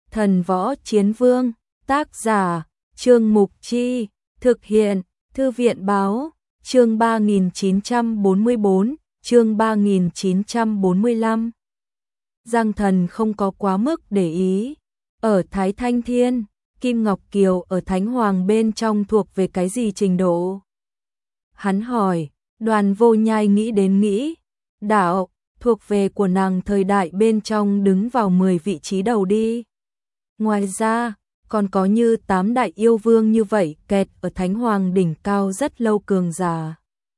Thần Võ Chiến Vương, tác giả, Trương Mục Chi, thực hiện, Thư viện báo, chương 3944, chương 3945. Giang Thần không có quá mức để ý. Ở Thái Thanh Thiên, Kim Ngọc Kiều ở Thánh Hoàng bên trong thuộc về cái gì trình độ? Hắn hỏi, Đoàn Vô Nhai nghĩ đến nghĩ. Đạo, thuộc về của nàng thời đại bên trong đứng vào 10 vị trí đầu đi. Ngoài ra, còn có như 8 đại yêu vương như vậy kẹt ở Thánh Hoàng đỉnh cao rất lâu cường giả.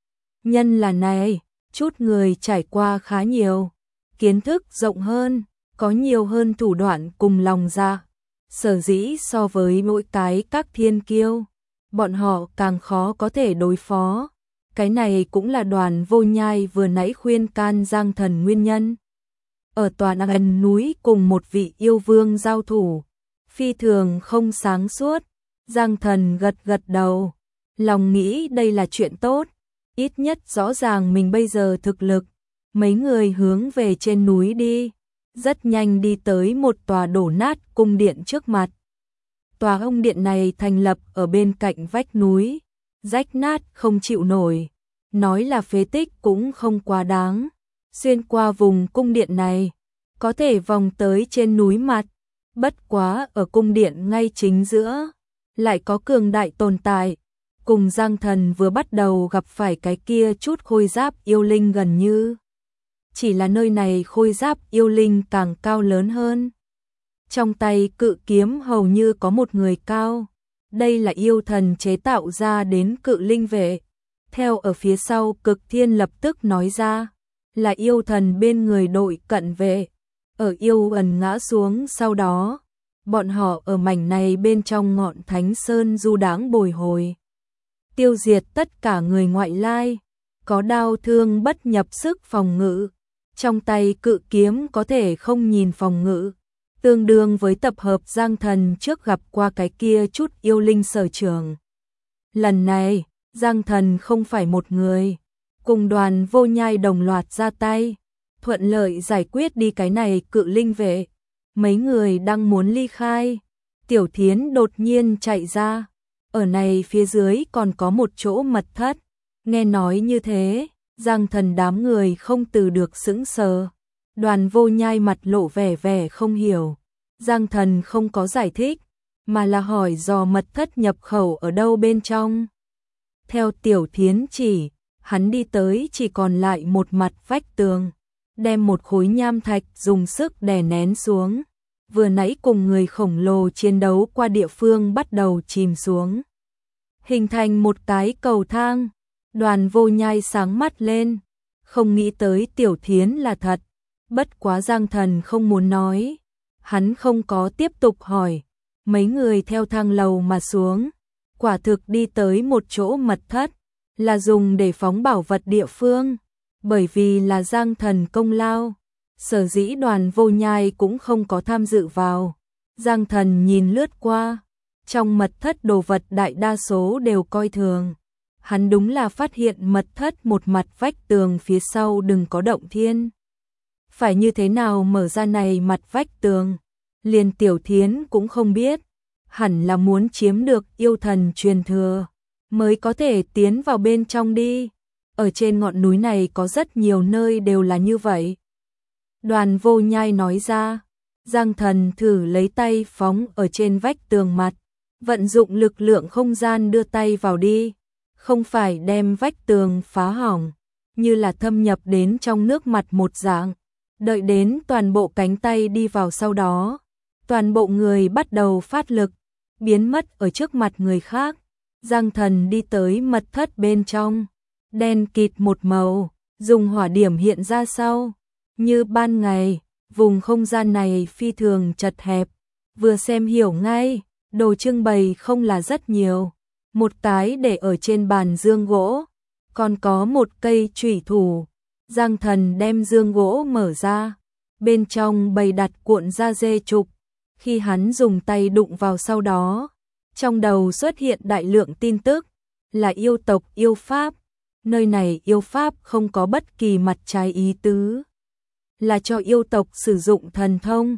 Nhân là này, chút người trải qua khá nhiều, kiến thức rộng hơn, có nhiều hơn thủ đoạn cùng lòng dạ. Sở dĩ so với mỗi cái các thiên kiêu, bọn họ càng khó có thể đối phó. Cái này cũng là Đoàn Vô Nhai vừa nãy khuyên can Giang Thần nguyên nhân. Ở Toàn Ân núi cùng một vị yêu vương giao thủ, phi thường không sáng suốt. Giang Thần gật gật đầu, lòng nghĩ đây là chuyện tốt, ít nhất rõ ràng mình bây giờ thực lực. Mấy người hướng về trên núi đi, rất nhanh đi tới một tòa đổ nát cung điện trước mặt. Tòa ông điện này thành lập ở bên cạnh vách núi, rách nát không chịu nổi, nói là phế tích cũng không quá đáng. Xuyên qua vùng cung điện này, có thể vòng tới trên núi mặt. Bất quá ở cung điện ngay chính giữa, lại có cường đại tồn tại. Cùng Giang Thần vừa bắt đầu gặp phải cái kia chút khôi giáp yêu linh gần như. Chỉ là nơi này khôi giáp yêu linh càng cao lớn hơn. Trong tay cự kiếm hầu như có một người cao. Đây là yêu thần chế tạo ra đến cự linh vệ. Theo ở phía sau Cực Thiên lập tức nói ra, là yêu thần bên người đội cận vệ. Ở yêu ẩn ngã xuống sau đó, bọn họ ở mảnh này bên trong ngọn Thánh Sơn du đãng bồi hồi. Tiêu diệt tất cả người ngoại lai, có đao thương bất nhập sức phòng ngự. Trong tay cự kiếm có thể không nhìn phòng ngự, tương đương với tập hợp Giang Thần trước gặp qua cái kia chút yêu linh sở trường. Lần này, Giang Thần không phải một người, cùng Đoàn Vô Nhai đồng loạt ra tay, thuận lợi giải quyết đi cái này cự linh vệ. Mấy người đang muốn ly khai, Tiểu Thiến đột nhiên chạy ra, ở này phía dưới còn có một chỗ mật thất. Nghe nói như thế, Giang Thần đám người không từ được sững sờ. Đoàn Vô Nhai mặt lộ vẻ không hiểu. Giang Thần không có giải thích, mà là hỏi dò mật thất nhập khẩu ở đâu bên trong. Theo Tiểu Thiến chỉ, hắn đi tới chỉ còn lại một mặt vách tường, đem một khối nham thạch dùng sức đè nén xuống. Vừa nãy cùng người khổng lồ chiến đấu qua địa phương bắt đầu chìm xuống, hình thành một cái cầu thang. Đoàn Vô Nhai sáng mắt lên, không nghĩ tới Tiểu Thiến là thật. Bất quá Giang Thần không muốn nói, hắn không có tiếp tục hỏi. Mấy người theo thang lầu mà xuống, quả thực đi tới một chỗ mật thất, là dùng để phóng bảo vật địa phương. Bởi vì là Giang Thần công lao, sở dĩ Đoàn Vô Nhai cũng không có tham dự vào. Giang Thần nhìn lướt qua, trong mật thất đồ vật đại đa số đều coi thường. Hắn đúng là phát hiện mật thất một mặt vách tường phía sau đừng có động thiên. Phải như thế nào mở ra này mặt vách tường, liền Tiểu Thiến cũng không biết. Hẳn là muốn chiếm được yêu thần truyền thừa, mới có thể tiến vào bên trong đi. Ở trên ngọn núi này có rất nhiều nơi đều là như vậy. Đoàn Vô Nhai nói ra, Giang Thần thử lấy tay phóng ở trên vách tường mặt, vận dụng lực lượng không gian đưa tay vào đi. Không phải đem vách tường phá hỏng, như là thâm nhập đến trong nước mặt một dạng. Đợi đến toàn bộ cánh tay đi vào sau đó, toàn bộ người bắt đầu phát lực, biến mất ở trước mặt người khác. Giang Thần đi tới mật thất bên trong, đen kịt một màu, dùng hỏa điểm hiện ra sau. Như ban ngày, vùng không gian này phi thường chật hẹp, vừa xem hiểu ngay, đồ trưng bày không là rất nhiều. Một cái để ở trên bàn dương gỗ, còn có một cây chủy thủ. Giang Thần đem dương gỗ mở ra, bên trong bày đặt cuộn da dê trục. Khi hắn dùng tay đụng vào sau đó, trong đầu xuất hiện đại lượng tin tức, là yêu tộc yêu pháp. Nơi này yêu pháp không có bất kỳ mặt trái ý tứ, là cho yêu tộc sử dụng thần thông.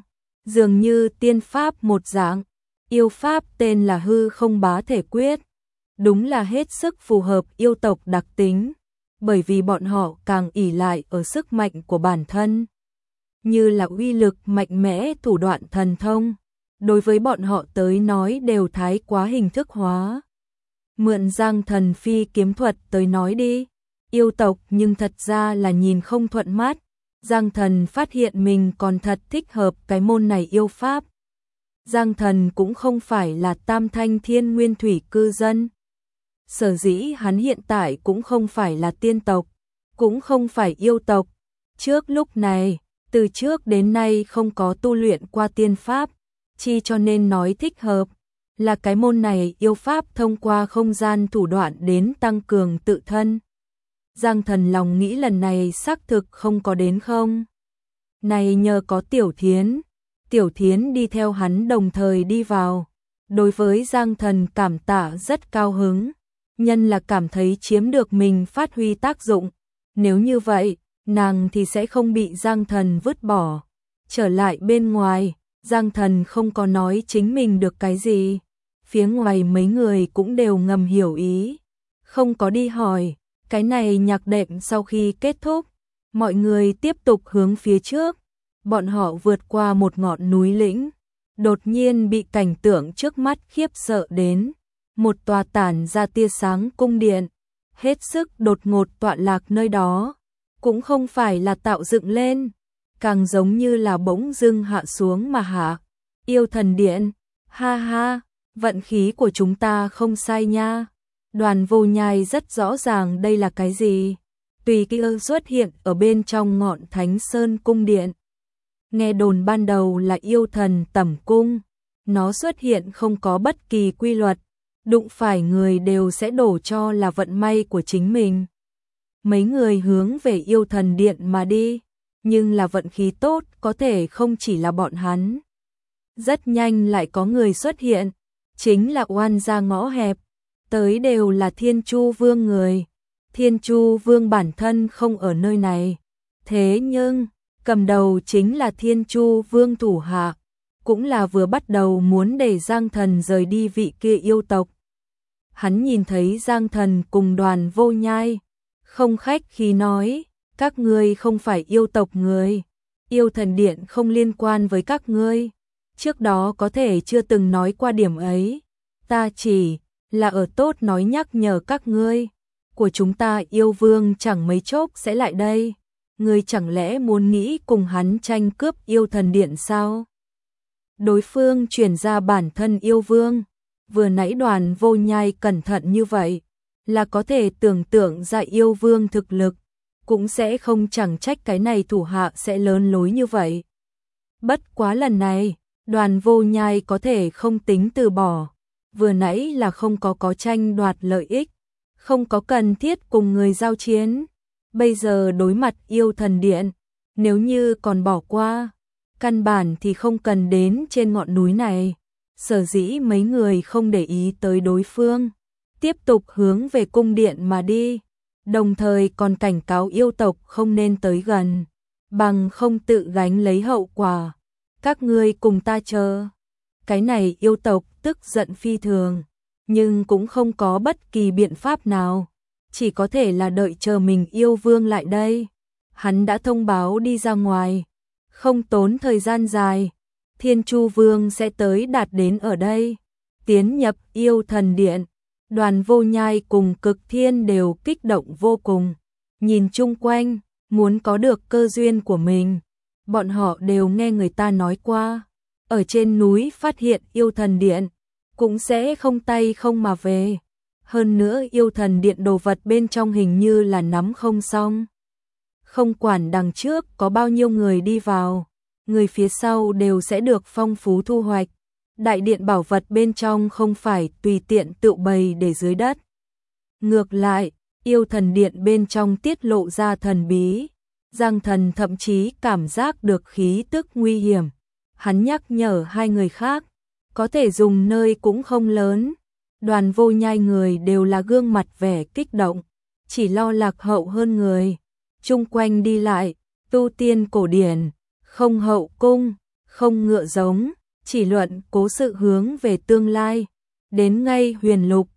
dường như tiên pháp một dạng, yêu pháp tên là hư không bá thể quyết. Đúng là hết sức phù hợp yêu tộc đặc tính, bởi vì bọn họ càng ỷ lại ở sức mạnh của bản thân, như là uy lực mạnh mẽ, thủ đoạn thần thông, đối với bọn họ tới nói đều thái quá hình thức hóa. Mượn Giang Thần phi kiếm thuật tới nói đi, yêu tộc nhưng thật ra là nhìn không thuận mắt. Giang Thần phát hiện mình còn thật thích hợp cái môn này yêu pháp. Giang Thần cũng không phải là Tam Thanh Thiên Nguyên Thủy cư dân. Sở dĩ hắn hiện tại cũng không phải là tiên tộc, cũng không phải yêu tộc. Trước lúc này, từ trước đến nay không có tu luyện qua tiên pháp, chi cho nên nói thích hợp là cái môn này yêu pháp thông qua không gian thủ đoạn đến tăng cường tự thân. Giang Thần lòng nghĩ lần này xác thực không có đến không. Này nhờ có Tiểu Thiến đi theo hắn đồng thời đi vào. Đối với Giang Thần cảm tạ rất cao hứng, nhân là cảm thấy chiếm được mình phát huy tác dụng. Nếu như vậy, nàng thì sẽ không bị Giang Thần vứt bỏ. Trở lại bên ngoài, Giang Thần không có nói chính mình được cái gì. Phía ngoài mấy người cũng đều ngầm hiểu ý, không có đi hỏi. Cái này nhạc đệm sau khi kết thúc, mọi người tiếp tục hướng phía trước. Bọn họ vượt qua một ngọn núi lĩnh, đột nhiên bị cảnh tượng trước mắt khiếp sợ đến. Một tòa tản ra tia sáng cung điện, hết sức đột ngột tọa lạc nơi đó, cũng không phải là tạo dựng lên, càng giống như là bỗng dưng hạ xuống mà hạ. Yêu thần điện, ha ha, vận khí của chúng ta không sai nha. Đoàn Vô Nhai rất rõ ràng đây là cái gì. Tùy kia xuất hiện ở bên trong ngọn Thánh Sơn cung điện. Nghe đồn ban đầu là yêu thần tẩm cung, nó xuất hiện không có bất kỳ quy luật, đụng phải người đều sẽ đổ cho là vận may của chính mình. Mấy người hướng về yêu thần điện mà đi, nhưng là vận khí tốt có thể không chỉ là bọn hắn. Rất nhanh lại có người xuất hiện, chính là oan gia ngõ hẹp, tới đều là Thiên Chu Vương người. Thiên Chu Vương bản thân không ở nơi này, thế nhưng cầm đầu chính là Thiên Chu Vương thủ hạ, cũng là vừa bắt đầu muốn để Giang Thần rời đi vị kia yêu tộc. Hắn nhìn thấy Giang Thần cùng Đoàn Vô Nhai, không khách khí nói, các ngươi không phải yêu tộc người, yêu thần điện không liên quan với các ngươi. Trước đó có thể chưa từng nói qua điểm ấy, ta chỉ là ở tốt nói nhắc nhở các ngươi, của chúng ta yêu vương chẳng mấy chốc sẽ lại đây. Ngươi chẳng lẽ muốn nghĩ cùng hắn tranh cướp yêu thần điện sao? Đối phương chuyển ra bản thân yêu vương, vừa nãy Đoàn Vô Nhai cẩn thận như vậy, là có thể tưởng tượng ra yêu vương thực lực, cũng sẽ không chẳng trách cái này thủ hạ sẽ lớn lối như vậy. Bất quá lần này, Đoàn Vô Nhai có thể không tính từ bỏ, vừa nãy là không có tranh đoạt lợi ích, không có cần thiết cùng người giao chiến. Bây giờ đối mặt yêu thần điện, nếu như còn bỏ qua, căn bản thì không cần đến trên ngọn núi này. Sở dĩ mấy người không để ý tới đối phương, tiếp tục hướng về cung điện mà đi, đồng thời còn cảnh cáo yêu tộc không nên tới gần, bằng không tự gánh lấy hậu quả. Các ngươi cùng ta chờ. Cái này yêu tộc tức giận phi thường, nhưng cũng không có bất kỳ biện pháp nào, chỉ có thể là đợi chờ mình yêu vương lại đây. Hắn đã thông báo đi ra ngoài, không tốn thời gian dài, Thiên Chu Vương sẽ tới đạt đến ở đây. Tiến nhập yêu thần điện, Đoàn Vô Nhai cùng Cực Thiên đều kích động vô cùng, nhìn chung quanh, muốn có được cơ duyên của mình. Bọn họ đều nghe người ta nói qua, ở trên núi phát hiện yêu thần điện, cũng sẽ không tay không mà về. Hơn nữa yêu thần điện đồ vật bên trong hình như là nắm không xong. Không quản đằng trước có bao nhiêu người đi vào, người phía sau đều sẽ được phong phú thu hoạch. Đại điện bảo vật bên trong không phải tùy tiện tự bày để dưới đất. Ngược lại, yêu thần điện bên trong tiết lộ ra thần bí. Giang Thần thậm chí cảm giác được khí tức nguy hiểm. Hắn nhắc nhở hai người khác, có thể dùng nơi cũng không lớn. Đoàn Vô Nhai người đều là gương mặt vẻ kích động, chỉ lo lạc hậu hơn người. Chung quanh đi lại, tu tiên cổ điển, không hậu cung, không ngựa giống, chỉ luận cố sự hướng về tương lai. Đến ngay Huyền Lục,